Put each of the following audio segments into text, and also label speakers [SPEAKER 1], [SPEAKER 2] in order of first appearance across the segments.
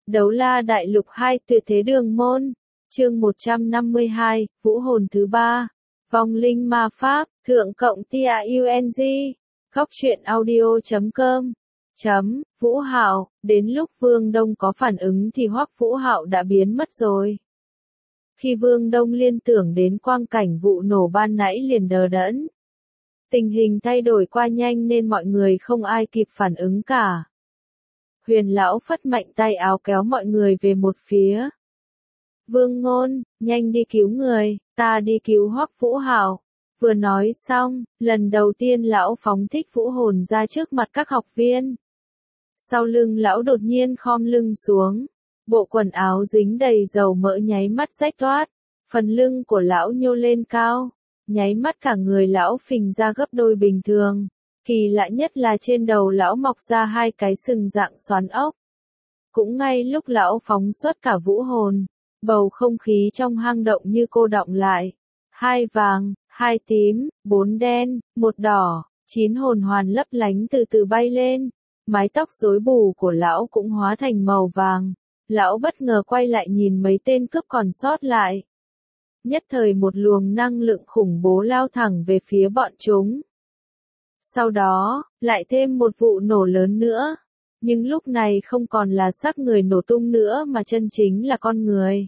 [SPEAKER 1] Đấu La Đại Lục 2 Tuyệt Thế Đường Môn, chương 152, Vũ hồn thứ 3, Vong linh ma pháp, thượng cộng TAUNG, Góc truyện audio.com. Vũ Hạo, đến lúc Vương Đông có phản ứng thì Hoắc Vũ Hạo đã biến mất rồi. Khi Vương Đông liên tưởng đến quang cảnh vụ nổ ban nãy liền đờ đẫn. Tình hình thay đổi qua nhanh nên mọi người không ai kịp phản ứng cả. Huyền lão phất mạnh tay áo kéo mọi người về một phía. Vương Ngôn, nhanh đi cứu người, ta đi cứu Hoắc Vũ Hạo. Vừa nói xong, lần đầu tiên lão phóng thích vũ hồn ra trước mặt các học viên. Sau lưng lão đột nhiên khom lưng xuống. Bộ quần áo dính đầy dầu mỡ nháy mắt rách toát. Phần lưng của lão nhô lên cao. Nháy mắt cả người lão phình ra gấp đôi bình thường. Kỳ lạ nhất là trên đầu lão mọc ra hai cái sừng dạng xoắn ốc. Cũng ngay lúc lão phóng xuất cả vũ hồn, bầu không khí trong hang động như cô đọng lại. 2 vàng, 2 tím, 4 đen, 1 đỏ, 9 hồn hoàn lấp lánh từ từ bay lên. Mái tóc rối bù của lão cũng hóa thành màu vàng. Lão bất ngờ quay lại nhìn mấy tên cướp còn sót lại. Nhất thời một luồng năng lượng khủng bố lao thẳng về phía bọn chúng. Sau đó, lại thêm một vụ nổ lớn nữa. Nhưng lúc này không còn là xác người nổ tung nữa mà chân chính là con người.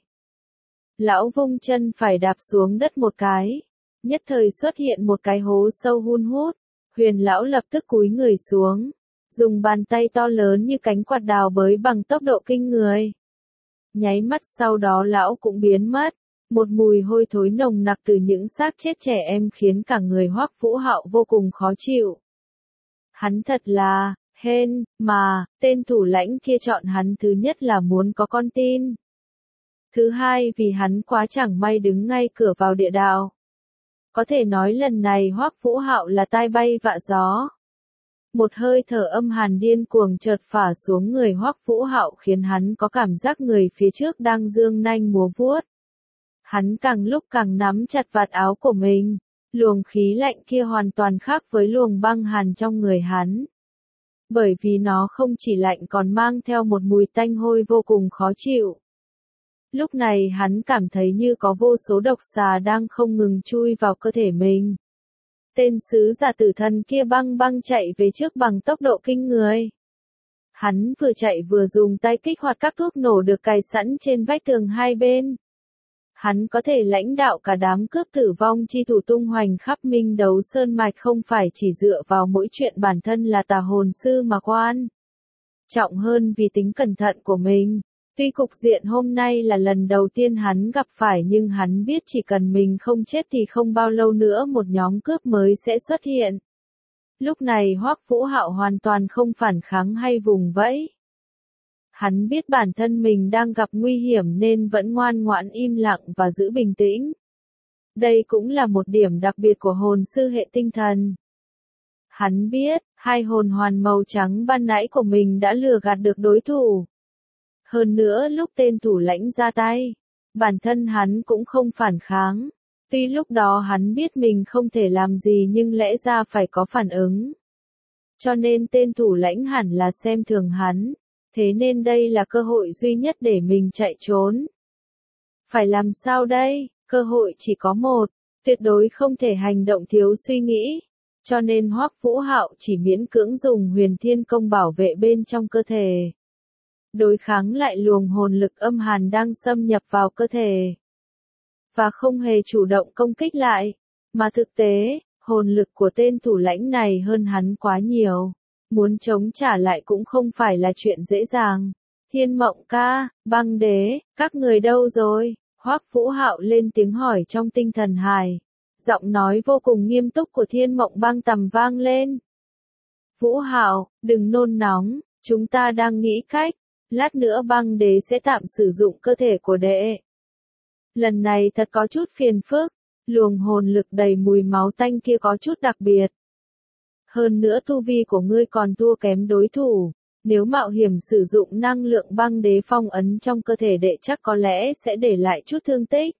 [SPEAKER 1] Lão vung chân phải đạp xuống đất một cái. Nhất thời xuất hiện một cái hố sâu hun hút. Huyền lão lập tức cúi người xuống. Dùng bàn tay to lớn như cánh quạt đào bới bằng tốc độ kinh người. Nháy mắt sau đó lão cũng biến mất. Một mùi hôi thối nồng nặc từ những xác chết trẻ em khiến cả người Hoắc Vũ Hạo vô cùng khó chịu. Hắn thật là, hên, mà, tên thủ lãnh kia chọn hắn thứ nhất là muốn có con tin. Thứ hai vì hắn quá chẳng may đứng ngay cửa vào địa đạo. Có thể nói lần này Hoắc Vũ Hạo là tai bay vạ gió. Một hơi thở âm hàn điên cuồng chợt phả xuống người Hoắc Vũ Hạo khiến hắn có cảm giác người phía trước đang giương nanh múa vuốt. Hắn càng lúc càng nắm chặt vạt áo của mình. Luồng khí lạnh kia hoàn toàn khác với luồng băng hàn trong người hắn. Bởi vì nó không chỉ lạnh còn mang theo một mùi tanh hôi vô cùng khó chịu. Lúc này hắn cảm thấy như có vô số độc xà đang không ngừng chui vào cơ thể mình. Tên sứ giả tử thần kia băng băng chạy về trước bằng tốc độ kinh người. Hắn vừa chạy vừa dùng tay kích hoạt các thuốc nổ được cài sẵn trên vách tường hai bên. Hắn có thể lãnh đạo cả đám cướp tử vong chi thủ tung hoành khắp Minh Đấu Sơn Mạch không phải chỉ dựa vào mỗi chuyện bản thân là tà hồn sư mà quan. Trọng hơn vì tính cẩn thận của mình. Tuy cục diện hôm nay là lần đầu tiên hắn gặp phải nhưng hắn biết chỉ cần mình không chết thì không bao lâu nữa một nhóm cướp mới sẽ xuất hiện. Lúc này Hoắc Vũ Hạo hoàn toàn không phản kháng hay vùng vẫy. Hắn biết bản thân mình đang gặp nguy hiểm nên vẫn ngoan ngoãn im lặng và giữ bình tĩnh. Đây cũng là một điểm đặc biệt của hồn sư hệ tinh thần. Hắn biết, hai hồn hoàn màu trắng ban nãy của mình đã lừa gạt được đối thủ. Hơn nữa lúc tên thủ lãnh ra tay, bản thân hắn cũng không phản kháng. Tuy lúc đó hắn biết mình không thể làm gì nhưng lẽ ra phải có phản ứng. Cho nên tên thủ lãnh hẳn là xem thường hắn. Thế nên đây là cơ hội duy nhất để mình chạy trốn. Phải làm sao đây? Cơ hội chỉ có một, tuyệt đối không thể hành động thiếu suy nghĩ. Cho nên Hoắc Vũ Hạo chỉ miễn cưỡng dùng Huyền Thiên Công bảo vệ bên trong cơ thể. Đối kháng lại luồng hồn lực âm hàn đang xâm nhập vào cơ thể. Và không hề chủ động công kích lại. Mà thực tế, hồn lực của tên thủ lãnh này hơn hắn quá nhiều. Muốn chống trả lại cũng không phải là chuyện dễ dàng. Thiên Mộng ca, Băng Đế, các người đâu rồi? Hoắc Vũ Hạo lên tiếng hỏi trong tinh thần hài. Giọng nói vô cùng nghiêm túc của Thiên Mộng Băng tầm vang lên. Vũ Hạo, đừng nôn nóng, chúng ta đang nghĩ cách. Lát nữa Băng Đế sẽ tạm sử dụng cơ thể của đệ. Lần này thật có chút phiền phức. Luồng hồn lực đầy mùi máu tanh kia có chút đặc biệt. Hơn nữa tu vi của ngươi còn thua kém đối thủ, nếu mạo hiểm sử dụng năng lượng băng đế phong ấn trong cơ thể đệ chắc có lẽ sẽ để lại chút thương tích.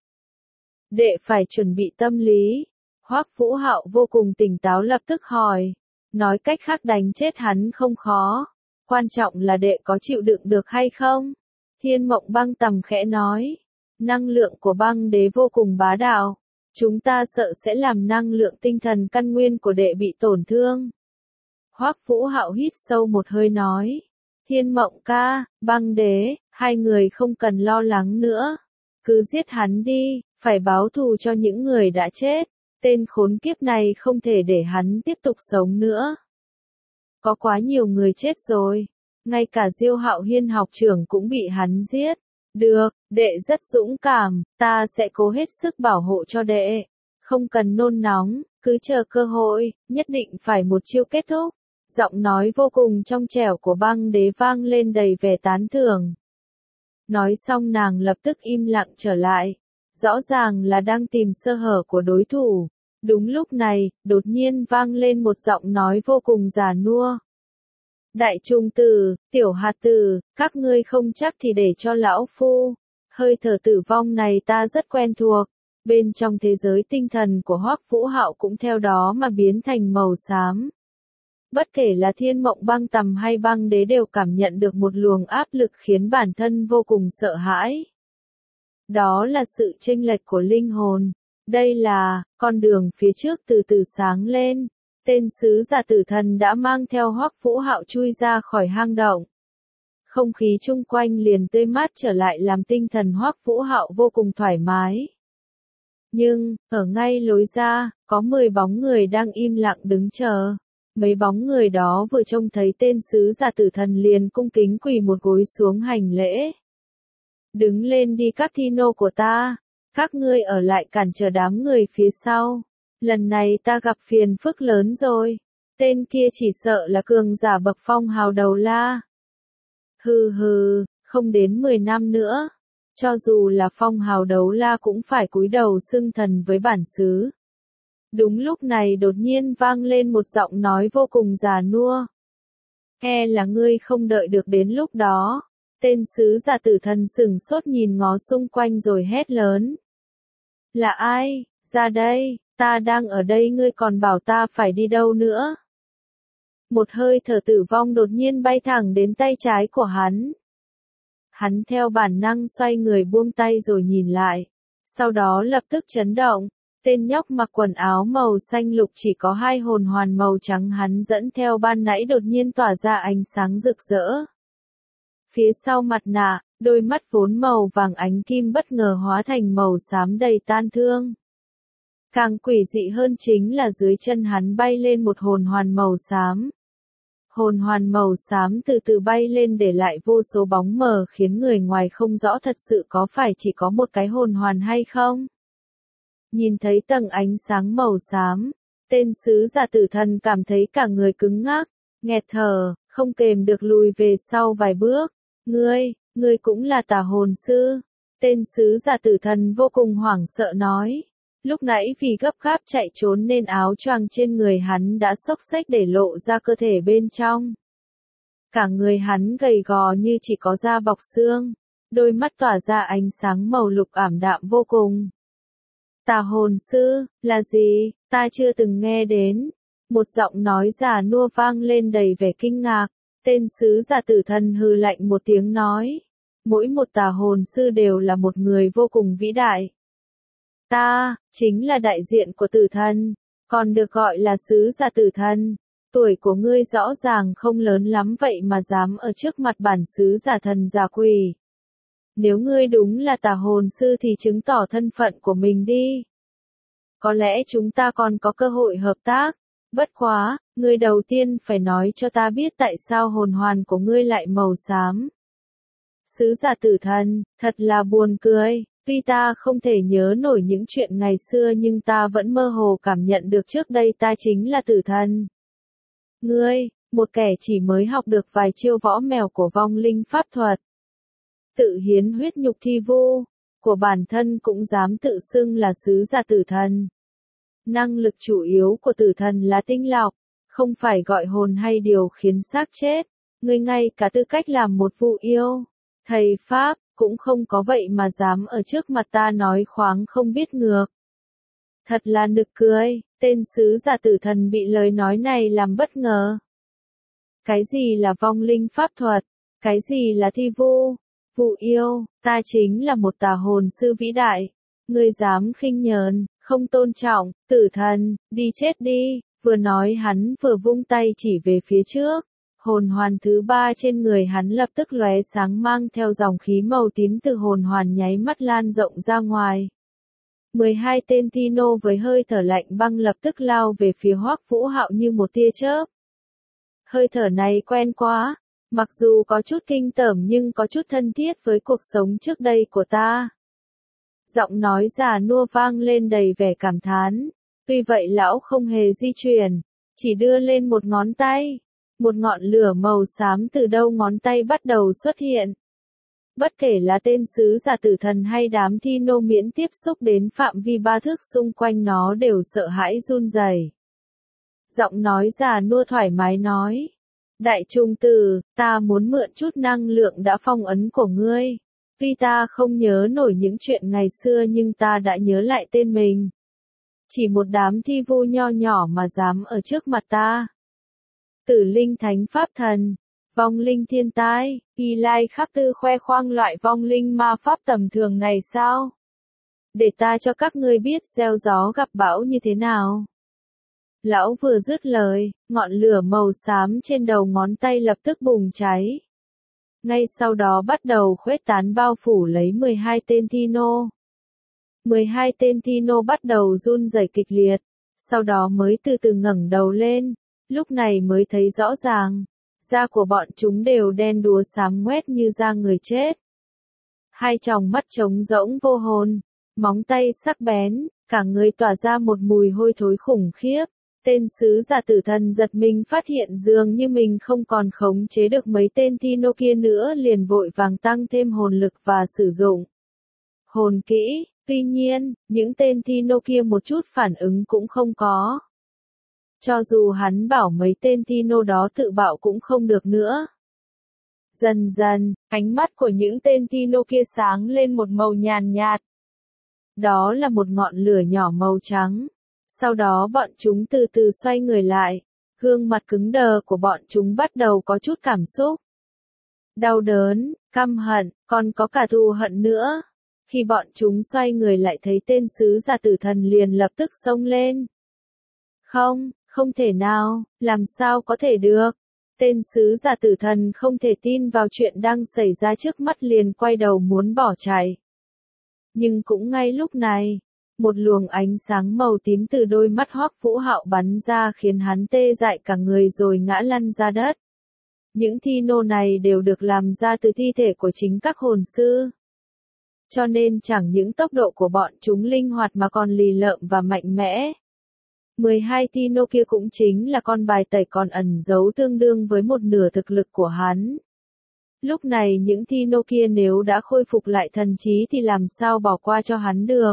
[SPEAKER 1] Đệ phải chuẩn bị tâm lý. Hoắc Vũ Hạo vô cùng tỉnh táo lập tức hỏi. Nói cách khác đánh chết hắn không khó. Quan trọng là đệ có chịu đựng được hay không? Thiên Mộng Băng Tầm khẽ nói. Năng lượng của băng đế vô cùng bá đạo. Chúng ta sợ sẽ làm năng lượng tinh thần căn nguyên của đệ bị tổn thương. Hoắc Vũ Hạo hít sâu một hơi nói. Thiên Mộng ca, băng đế, hai người không cần lo lắng nữa. Cứ giết hắn đi, phải báo thù cho những người đã chết. Tên khốn kiếp này không thể để hắn tiếp tục sống nữa. Có quá nhiều người chết rồi. Ngay cả Diêu Hạo Hiên học trưởng cũng bị hắn giết. Được, đệ rất dũng cảm, ta sẽ cố hết sức bảo hộ cho đệ. Không cần nôn nóng, cứ chờ cơ hội, nhất định phải một chiêu kết thúc. Giọng nói vô cùng trong trẻo của băng đế vang lên đầy vẻ tán thưởng. Nói xong nàng lập tức im lặng trở lại. Rõ ràng là đang tìm sơ hở của đối thủ. Đúng lúc này, đột nhiên vang lên một giọng nói vô cùng già nua. Đại trung tử, tiểu hạt tử, các ngươi không chắc thì để cho lão phu. Hơi thở tử vong này ta rất quen thuộc. Bên trong thế giới tinh thần của Hoắc Vũ Hạo cũng theo đó mà biến thành màu xám. Bất kể là Thiên Mộng Băng Tầm hay băng đế đều cảm nhận được một luồng áp lực khiến bản thân vô cùng sợ hãi. Đó là sự chênh lệch của linh hồn. Đây là, con đường phía trước từ từ sáng lên. Tên sứ giả tử thần đã mang theo Hoắc Vũ Hạo chui ra khỏi hang động. Không khí chung quanh liền tươi mát trở lại làm tinh thần Hoắc Vũ Hạo vô cùng thoải mái. Nhưng, ở ngay lối ra, có 10 bóng người đang im lặng đứng chờ. Mấy bóng người đó vừa trông thấy tên sứ giả tử thần liền cung kính quỳ một gối xuống hành lễ. Đứng lên đi các thi nô của ta, các ngươi ở lại cản trở đám người phía sau. Lần này ta gặp phiền phức lớn rồi. Tên kia chỉ sợ là cường giả bậc phong hào đầu la. Hừ hừ, không đến 10 năm nữa. Cho dù là phong hào đấu la cũng phải cúi đầu xưng thần với bản xứ. Đúng lúc này đột nhiên vang lên một giọng nói vô cùng già nua. E là ngươi không đợi được đến lúc đó. Tên sứ giả tử thần sửng sốt nhìn ngó xung quanh rồi hét lớn. Là ai? Ra đây, ta đang ở đây ngươi còn bảo ta phải đi đâu nữa? Một hơi thở tử vong đột nhiên bay thẳng đến tay trái của hắn. Hắn theo bản năng xoay người buông tay rồi nhìn lại. Sau đó lập tức chấn động. Tên nhóc mặc quần áo màu xanh lục chỉ có 2 hồn hoàn màu trắng hắn dẫn theo ban nãy đột nhiên tỏa ra ánh sáng rực rỡ. Phía sau mặt nạ, đôi mắt vốn màu vàng ánh kim bất ngờ hóa thành màu xám đầy tan thương. Càng quỷ dị hơn chính là dưới chân hắn bay lên một hồn hoàn màu xám. Hồn hoàn màu xám từ từ bay lên để lại vô số bóng mờ khiến người ngoài không rõ thật sự có phải chỉ có một cái hồn hoàn hay không. Nhìn thấy tầng ánh sáng màu xám, tên sứ giả tử thần cảm thấy cả người cứng ngắc, nghẹt thở, không kềm được lùi về sau vài bước. Ngươi cũng là tà hồn sư. Tên sứ giả tử thần vô cùng hoảng sợ nói. Lúc nãy vì gấp gáp chạy trốn nên áo choàng trên người hắn đã xốc xếch để lộ ra cơ thể bên trong. Cả người hắn gầy gò như chỉ có da bọc xương, đôi mắt tỏa ra ánh sáng màu lục ảm đạm vô cùng. Tà hồn sư, là gì? Ta chưa từng nghe đến. Một giọng nói già nua vang lên đầy vẻ kinh ngạc. Tên sứ giả tử thần hừ lạnh một tiếng nói. Mỗi một tà hồn sư đều là một người vô cùng vĩ đại. Ta, chính là đại diện của tử thần, còn được gọi là sứ giả tử thần. Tuổi của ngươi rõ ràng không lớn lắm vậy mà dám ở trước mặt bản sứ giả thần giả quỷ. Nếu ngươi đúng là tà hồn sư thì chứng tỏ thân phận của mình đi. Có lẽ chúng ta còn có cơ hội hợp tác. Bất quá, ngươi đầu tiên phải nói cho ta biết tại sao hồn hoàn của ngươi lại màu xám. Sứ giả tử thần, thật là buồn cười. Tuy ta không thể nhớ nổi những chuyện ngày xưa nhưng ta vẫn mơ hồ cảm nhận được trước đây ta chính là tử thần. Ngươi, một kẻ chỉ mới học được vài chiêu võ mèo của vong linh pháp thuật. Tự hiến huyết nhục thi vu, của bản thân cũng dám tự xưng là sứ giả tử thần. Năng lực chủ yếu của tử thần là tinh lọc, không phải gọi hồn hay điều khiến xác chết. Ngươi ngay cả tư cách làm một vụ yêu, thầy Pháp, cũng không có vậy mà dám ở trước mặt ta nói khoáng không biết ngược. Thật là nực cười, tên sứ giả tử thần bị lời nói này làm bất ngờ. Cái gì là vong linh pháp thuật? Cái gì là thi vu? Vụ yêu, ta chính là một tà hồn sư vĩ đại. Ngươi dám khinh nhờn, không tôn trọng, tử thần, đi chết đi. Vừa nói hắn vừa vung tay chỉ về phía trước. Hồn hoàn thứ 3 trên người hắn lập tức lóe sáng mang theo dòng khí màu tím từ hồn hoàn nháy mắt lan rộng ra ngoài. 12 tên Tino với hơi thở lạnh băng lập tức lao về phía Hoắc Vũ Hạo như một tia chớp. Hơi thở này quen quá, mặc dù có chút kinh tởm nhưng có chút thân thiết với cuộc sống trước đây của ta. Giọng nói già nua vang lên đầy vẻ cảm thán. Tuy vậy lão không hề di chuyển, chỉ đưa lên một ngón tay. Một ngọn lửa màu xám từ đâu ngón tay bắt đầu xuất hiện. Bất kể là tên sứ giả tử thần hay đám Tino miễn tiếp xúc đến phạm vi 3 thước xung quanh nó đều sợ hãi run rẩy. Giọng nói già nua thoải mái nói. Đại trung tử, ta muốn mượn chút năng lượng đã phong ấn của ngươi. Tuy ta không nhớ nổi những chuyện ngày xưa nhưng ta đã nhớ lại tên mình. Chỉ một đám thi vu nho nhỏ mà dám ở trước mặt ta. Tử linh thánh pháp thần, vong linh thiên tai, Y Lai Khắc Tư khoe khoang loại vong linh ma pháp tầm thường này sao? Để ta cho các ngươi biết gieo gió gặp bão như thế nào. Lão vừa dứt lời, ngọn lửa màu xám trên đầu ngón tay lập tức bùng cháy. Ngay sau đó bắt đầu khuếch tán bao phủ lấy 12 tên Tino. 12 tên Tino bắt đầu run rẩy kịch liệt, sau đó mới từ từ ngẩng đầu lên, lúc này mới thấy rõ ràng, da của bọn chúng đều đen đúa xám ngoét như da người chết. Hai tròng mắt trống rỗng vô hồn, móng tay sắc bén, cả người tỏa ra một mùi hôi thối khủng khiếp. Tên sứ giả tử thần giật mình phát hiện dường như mình không còn khống chế được mấy tên Tino kia nữa liền vội vàng tăng thêm hồn lực và sử dụng hồn kỹ. Tuy nhiên, những tên Tino kia một chút phản ứng cũng không có. Cho dù hắn bảo mấy tên Tino đó tự bạo cũng không được nữa. Dần dần, ánh mắt của những tên Tino kia sáng lên một màu nhàn nhạt. Đó là một ngọn lửa nhỏ màu trắng. Sau đó bọn chúng từ từ xoay người lại, gương mặt cứng đờ của bọn chúng bắt đầu có chút cảm xúc. Đau đớn, căm hận, còn có cả thù hận nữa. Khi bọn chúng xoay người lại thấy tên sứ giả tử thần liền lập tức xông lên. Không, không thể nào, làm sao có thể được. Tên sứ giả tử thần không thể tin vào chuyện đang xảy ra trước mắt liền quay đầu muốn bỏ chạy. Nhưng cũng ngay lúc này, một luồng ánh sáng màu tím từ đôi mắt Hoắc Vũ Hạo bắn ra khiến hắn tê dại cả người rồi ngã lăn ra đất. Những Tino này đều được làm ra từ thi thể của chính các hồn sư. Cho nên chẳng những tốc độ của bọn chúng linh hoạt mà còn lì lợm và mạnh mẽ. 12 Tino kia cũng chính là con bài tẩy còn ẩn giấu tương đương với một nửa thực lực của hắn. Lúc này những Tino kia nếu đã khôi phục lại thần trí thì làm sao bỏ qua cho hắn được.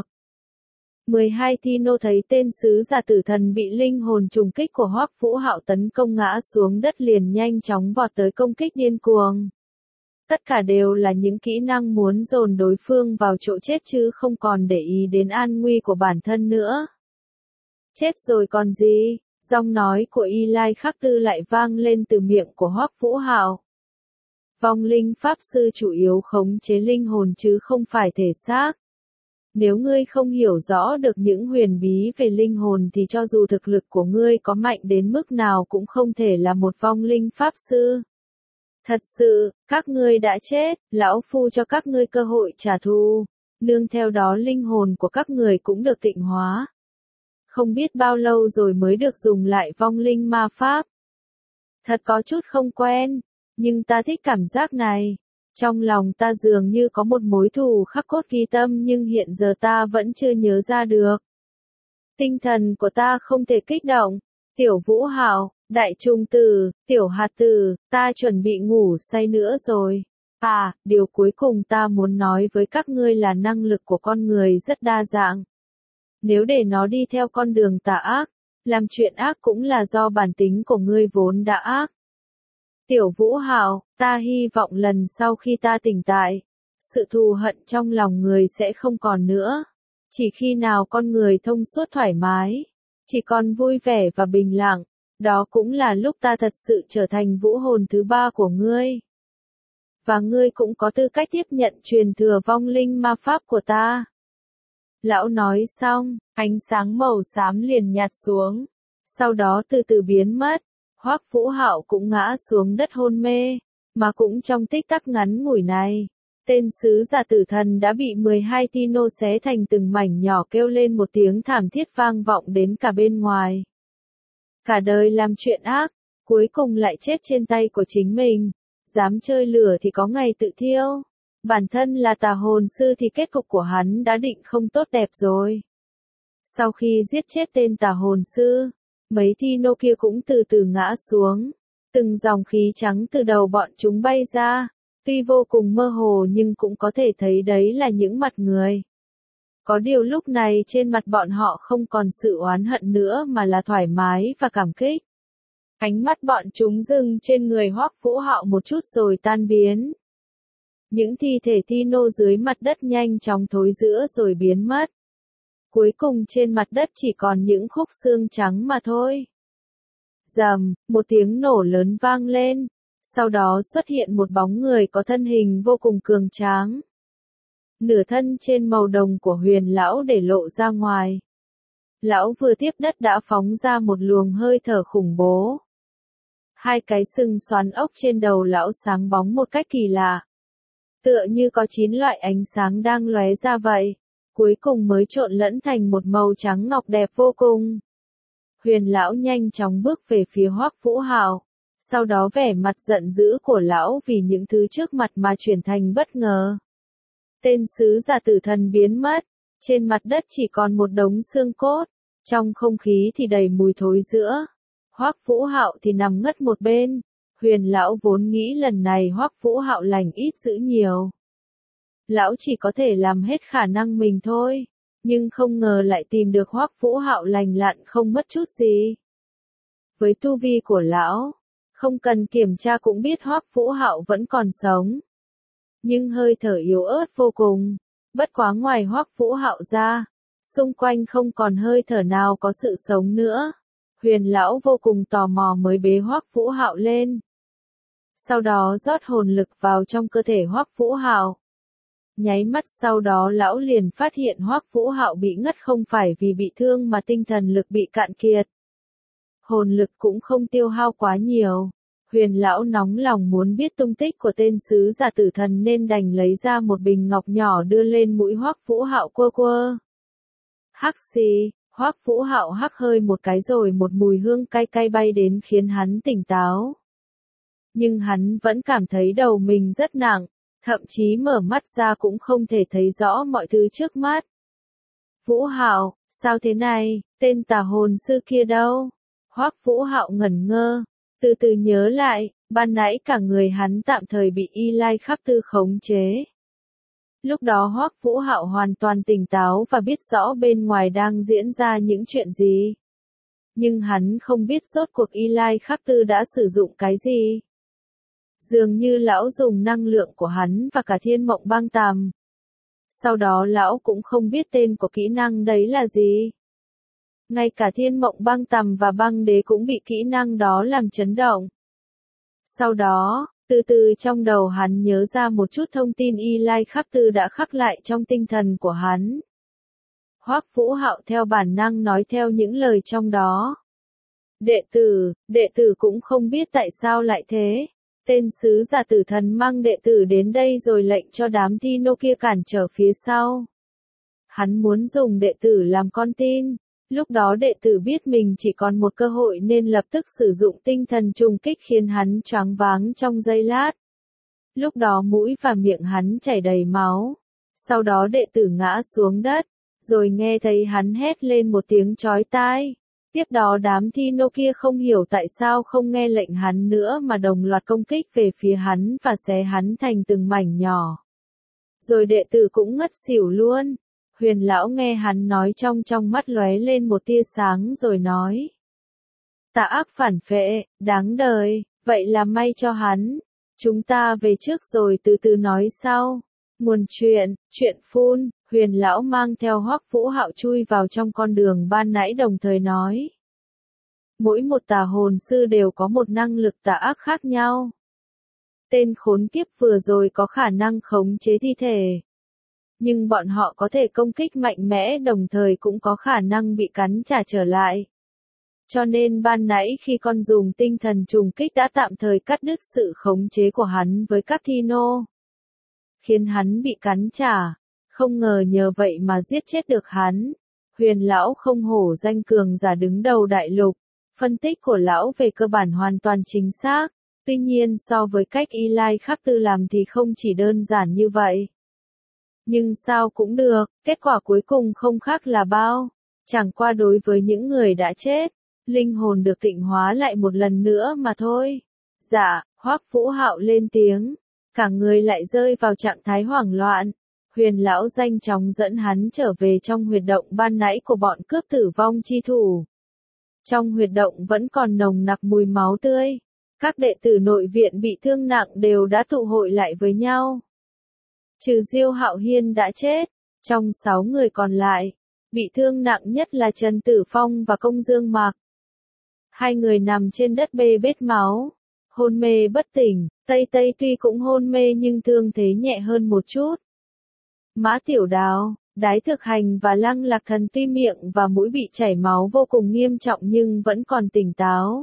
[SPEAKER 1] 12 Tino thấy tên sứ giả tử thần bị linh hồn trùng kích của Hoắc Vũ Hạo tấn công ngã xuống đất liền nhanh chóng vọt tới công kích điên cuồng. Tất cả đều là những kỹ năng muốn dồn đối phương vào chỗ chết chứ không còn để ý đến an nguy của bản thân nữa. Chết rồi còn gì? Giọng nói của Y Lai Khắc Tư lại vang lên từ miệng của Hoắc Vũ Hạo. Vong linh pháp sư chủ yếu khống chế linh hồn chứ không phải thể xác. Nếu ngươi không hiểu rõ được những huyền bí về linh hồn thì cho dù thực lực của ngươi có mạnh đến mức nào cũng không thể là một vong linh pháp sư. Thật sự, các ngươi đã chết, lão phu cho các ngươi cơ hội trả thù, nương theo đó linh hồn của các người cũng được tịnh hóa. Không biết bao lâu rồi mới được dùng lại vong linh ma pháp. Thật có chút không quen, nhưng ta thích cảm giác này. Trong lòng ta dường như có một mối thù khắc cốt ghi tâm nhưng hiện giờ ta vẫn chưa nhớ ra được. Tinh thần của ta không thể kích động. Tiểu Vũ Hạo, Đại Trung Tử, Tiểu Hạt Tử, ta chuẩn bị ngủ say nữa rồi. À, điều cuối cùng ta muốn nói với các ngươi là năng lực của con người rất đa dạng. Nếu để nó đi theo con đường tà ác, làm chuyện ác cũng là do bản tính của ngươi vốn đã ác. Tiểu Vũ Hạo, ta hy vọng lần sau khi ta tỉnh tại, sự thù hận trong lòng người sẽ không còn nữa. Chỉ khi nào con người thông suốt thoải mái, chỉ còn vui vẻ và bình lặng, đó cũng là lúc ta thật sự trở thành vũ hồn thứ 3 của ngươi. và ngươi cũng có tư cách tiếp nhận truyền thừa vong linh ma pháp của ta. Lão nói xong, ánh sáng màu xám liền nhạt xuống, sau đó từ từ biến mất. Hoắc Vũ Hạo cũng ngã xuống đất hôn mê, mà cũng trong tích tắc ngắn ngủi này, tên sứ giả tử thần đã bị 12 Tino xé thành từng mảnh nhỏ, kêu lên một tiếng thảm thiết vang vọng đến cả bên ngoài. Cả đời làm chuyện ác, cuối cùng lại chết trên tay của chính mình, dám chơi lửa thì có ngày tự thiêu. Bản thân là tà hồn sư thì kết cục của hắn đã định không tốt đẹp rồi. Sau khi giết chết tên tà hồn sư, mấy Tino kia cũng từ từ ngã xuống, từng dòng khí trắng từ đầu bọn chúng bay ra, tuy vô cùng mơ hồ nhưng cũng có thể thấy đấy là những mặt người. Có điều lúc này trên mặt bọn họ không còn sự oán hận nữa mà là thoải mái và cảm kích. Ánh mắt bọn chúng dừng trên người Hoắc Vũ Hạo một chút rồi tan biến. Những thi thể Tino dưới mặt đất nhanh chóng thối rữa rồi biến mất. Cuối cùng trên mặt đất chỉ còn những khúc xương trắng mà thôi. Rầm, một tiếng nổ lớn vang lên, sau đó xuất hiện một bóng người có thân hình vô cùng cường tráng. Nửa thân trên màu đồng của Huyền lão để lộ ra ngoài. Lão vừa tiếp đất đã phóng ra một luồng hơi thở khủng bố. Hai cái sừng xoắn ốc trên đầu lão sáng bóng một cách kỳ lạ. Tựa như có 9 loại ánh sáng đang lóe ra vậy, cuối cùng mới trộn lẫn thành một màu trắng ngọc đẹp vô cùng. Huyền lão nhanh chóng bước về phía Hoắc Vũ Hạo, sau đó vẻ mặt giận dữ của lão vì những thứ trước mặt mà chuyển thành bất ngờ. Tên sứ giả tử thần biến mất, trên mặt đất chỉ còn một đống xương cốt, trong không khí thì đầy mùi thối rữa. Hoắc Vũ Hạo thì nằm ngất một bên. Huyền lão vốn nghĩ lần này Hoắc Vũ Hạo lành ít dữ nhiều. Lão chỉ có thể làm hết khả năng mình thôi, nhưng không ngờ lại tìm được Hoắc Vũ Hạo lành lặn không mất chút gì. Với tu vi của lão, không cần kiểm tra cũng biết Hoắc Vũ Hạo vẫn còn sống. Nhưng hơi thở yếu ớt vô cùng, bất quá ngoài Hoắc Vũ Hạo ra, xung quanh không còn hơi thở nào có sự sống nữa. Huyền lão vô cùng tò mò mới bế Hoắc Vũ Hạo lên. Sau đó rót hồn lực vào trong cơ thể Hoắc Vũ Hạo. Nháy mắt sau đó lão liền phát hiện Hoắc Vũ Hạo bị ngất không phải vì bị thương mà tinh thần lực bị cạn kiệt. Hồn lực cũng không tiêu hao quá nhiều. Huyền lão nóng lòng muốn biết tung tích của tên sứ giả tử thần nên đành lấy ra một bình ngọc nhỏ đưa lên mũi Hoắc Vũ Hạo quơ quơ. Hắc xì, Hoắc Vũ Hạo hắc hơi một cái rồi một mùi hương cay cay bay đến khiến hắn tỉnh táo. Nhưng hắn vẫn cảm thấy đầu mình rất nặng, thậm chí mở mắt ra cũng không thể thấy rõ mọi thứ trước mắt. Vũ Hạo, sao thế này, tên tà hồn sư kia đâu? Hoắc Vũ Hạo ngẩn ngơ, từ từ nhớ lại, ban nãy cả người hắn tạm thời bị Y Lai Khắc Tư khống chế. Lúc đó Hoắc Vũ Hạo hoàn toàn tỉnh táo và biết rõ bên ngoài đang diễn ra những chuyện gì. Nhưng hắn không biết rốt cuộc Y Lai Khắc Tư đã sử dụng cái gì. Dường như lão dùng năng lượng của hắn và cả thiên mộng băng tàm. Sau đó lão cũng không biết tên của kỹ năng đấy là gì. Ngay cả thiên mộng băng tàm và băng đế cũng bị kỹ năng đó làm chấn động. Sau đó, từ từ trong đầu hắn nhớ ra một chút thông tin Y Lai Khắc Tư đã khắc lại trong tinh thần của hắn. Hoắc Vũ Hạo theo bản năng nói theo những lời trong đó. Đệ tử cũng không biết tại sao lại thế. Tên sứ giả tử thần mang đệ tử đến đây rồi lệnh cho đám Tino kia cản trở phía sau. Hắn muốn dùng đệ tử làm con tin. Lúc đó đệ tử biết mình chỉ còn một cơ hội nên lập tức sử dụng tinh thần trùng kích khiến hắn choáng váng trong giây lát. Lúc đó mũi và miệng hắn chảy đầy máu. Sau đó đệ tử ngã xuống đất, rồi nghe thấy hắn hét lên một tiếng chói tai. Tiếp đó đám Tino kia không hiểu tại sao không nghe lệnh hắn nữa mà đồng loạt công kích về phía hắn và xé hắn thành từng mảnh nhỏ. Rồi đệ tử cũng ngất xỉu luôn. Huyền lão nghe hắn nói trong mắt lóe lên một tia sáng rồi nói. Tà ác phản phệ, đáng đời, vậy là may cho hắn. Chúng ta về trước rồi từ từ nói sau. Nguồn chuyện phun, Huyền lão mang theo Hoắc Vũ Hạo chui vào trong con đường ban nãy đồng thời nói. Mỗi một tà hồn sư đều có một năng lực tà ác khác nhau. Tên khốn kiếp vừa rồi có khả năng khống chế thi thể. Nhưng bọn họ có thể công kích mạnh mẽ đồng thời cũng có khả năng bị cắn trả trở lại. Cho nên ban nãy khi con dùng tinh thần trùng kích đã tạm thời cắt đứt sự khống chế của hắn với các thi nô. Khiến hắn bị cắn trả. Không ngờ nhờ vậy mà giết chết được hắn. Huyền lão không hổ danh cường giả đứng đầu đại lục. Phân tích của lão về cơ bản hoàn toàn chính xác. Tuy nhiên so với cách Y Lai Khắc Tư làm thì không chỉ đơn giản như vậy. Nhưng sao cũng được, kết quả cuối cùng không khác là bao. Chẳng qua đối với những người đã chết, linh hồn được tịnh hóa lại một lần nữa mà thôi. Dạ, Hoắc Vũ Hạo lên tiếng. Cả người lại rơi vào trạng thái hoảng loạn. Huyền lão nhanh chóng dẫn hắn trở về trong huyệt động ban nãy của bọn cướp tử vong chi thủ. Trong huyệt động vẫn còn nồng nặc mùi máu tươi. Các đệ tử nội viện bị thương nặng đều đã tụ hội lại với nhau. Trừ Diêu Hạo Hiên đã chết, trong 6 người còn lại, bị thương nặng nhất là Trần Tử Phong và Công Dương Mạc. Hai người nằm trên đất bê bết máu, hôn mê bất tỉnh, Tây Tây tuy cũng hôn mê nhưng thương thế nhẹ hơn một chút. Mã Tiểu Đào, Đái Thực Hành và Lăng Lạc Thần tuy miệng và mũi bị chảy máu vô cùng nghiêm trọng nhưng vẫn còn tỉnh táo.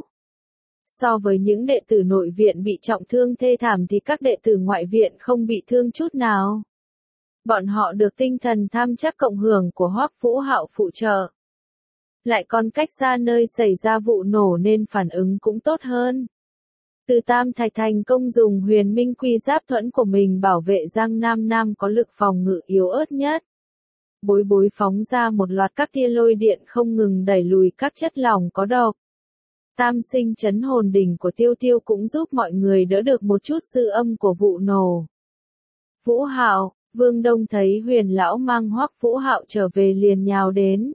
[SPEAKER 1] So với những đệ tử nội viện bị trọng thương thê thảm thì các đệ tử ngoại viện không bị thương chút nào. Bọn họ được tinh thần tham chắc cộng hưởng của Hoắc Vũ Hạo phụ trợ. Lại còn cách xa nơi xảy ra vụ nổ nên phản ứng cũng tốt hơn. Từ Tam Thạch thành công dùng Huyền Minh Quy Giáp thuẫn của mình bảo vệ Giang Nam Nam có lực phòng ngự yếu ớt nhất. Bối bối phóng ra một loạt các tia lôi điện không ngừng đẩy lùi các chất lỏng có độc. Tam sinh chấn hồn đỉnh của Tiêu Tiêu cũng giúp mọi người đỡ được một chút dư âm của vụ nổ. Vũ Hạo, Vương Đông thấy Huyền lão mang Hoắc Vũ Hạo trở về liền nhào đến.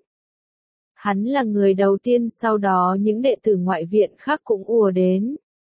[SPEAKER 1] Hắn là người đầu tiên, sau đó những đệ tử ngoại viện khác cũng ùa đến.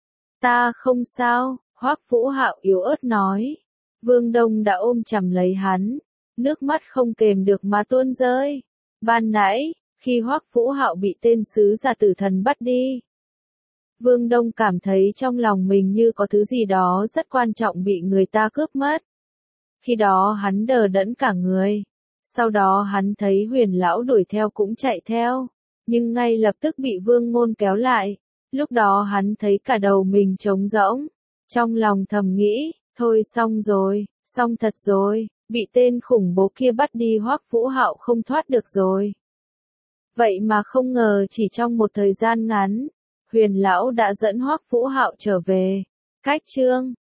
[SPEAKER 1] Ta không sao, Hoắc Vũ Hạo yếu ớt nói. Vương Đông đã ôm chầm lấy hắn, nước mắt không kềm được mà tuôn rơi. Ban nãy, khi Hoắc Vũ Hạo bị tên sứ giả tử thần bắt đi, Vương Đông cảm thấy trong lòng mình như có thứ gì đó rất quan trọng bị người ta cướp mất. Khi đó hắn đờ đẫn cả người. Sau đó hắn thấy Huyền lão đuổi theo cũng chạy theo, nhưng ngay lập tức bị Vương Ngôn kéo lại. Lúc đó hắn thấy cả đầu mình trống rỗng, trong lòng thầm nghĩ, thôi xong rồi, xong thật rồi, bị tên khủng bố kia bắt đi Hoắc Vũ Hạo không thoát được rồi. Vậy mà không ngờ chỉ trong một thời gian ngắn, Huyền lão đã dẫn Hoắc Vũ Hạo trở về. Cách chương